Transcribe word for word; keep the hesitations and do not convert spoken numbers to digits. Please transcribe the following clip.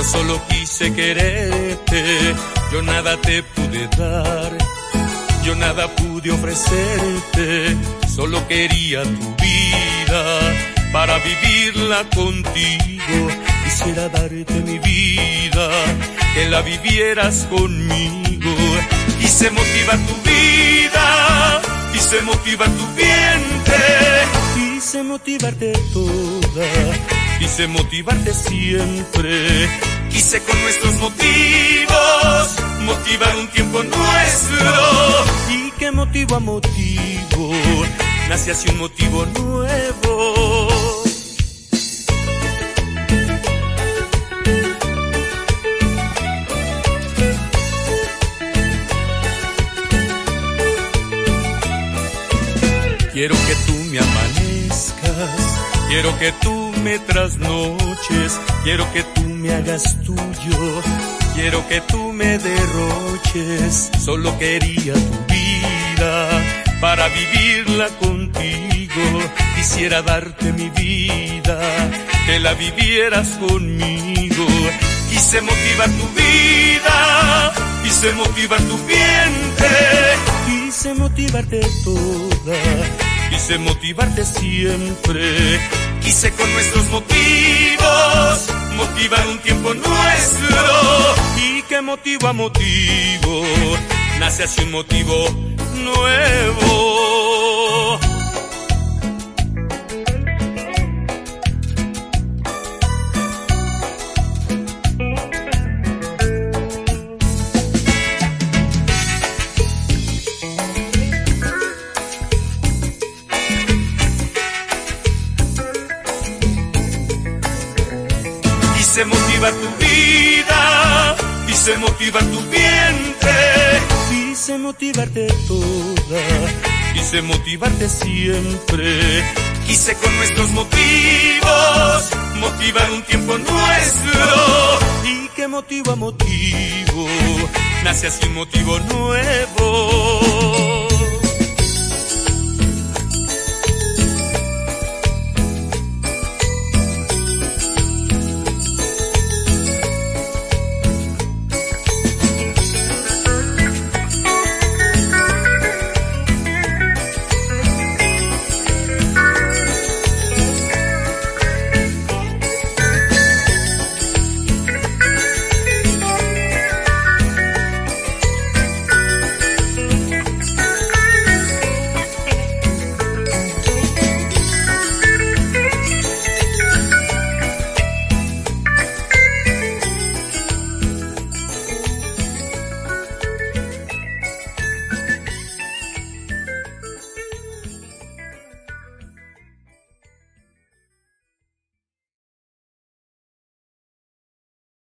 solo quise quererte, yo nada te pude dar, yo nada pude ofrecerte, solo quería tu vida para vivirla contigo. Quisiera darte mi vida, que la vivieras conmigo. Quise motivar tu vida, quise motivar tu vientre, quise motivarte toda, quise motivarte siempre. Quise con nuestros motivos motivar un tiempo nuestro. Y que motivo a motivo nace así un motivo nuevo. Quiero que tú me amanezcas, quiero que tú me trasnoches, quiero que tú me hagas tuyo, quiero que tú me derroches. Solo quería tu vida para vivirla contigo. Quisiera darte mi vida, que la vivieras conmigo. Quise motivar tu vida, quise motivar tu vientre, quise motivarte toda, quise motivarte siempre. Quise con nuestros motivos motivar un tiempo nuestro. Y que motivo a motivo nace así un motivo nuevo. Quise motivar tu vida, quise motivar tu vientre, quise motivarte toda, quise motivarte siempre. Quise con nuestros motivos motivar un tiempo nuestro. Y que motivo a motivo nace así un motivo nuevo.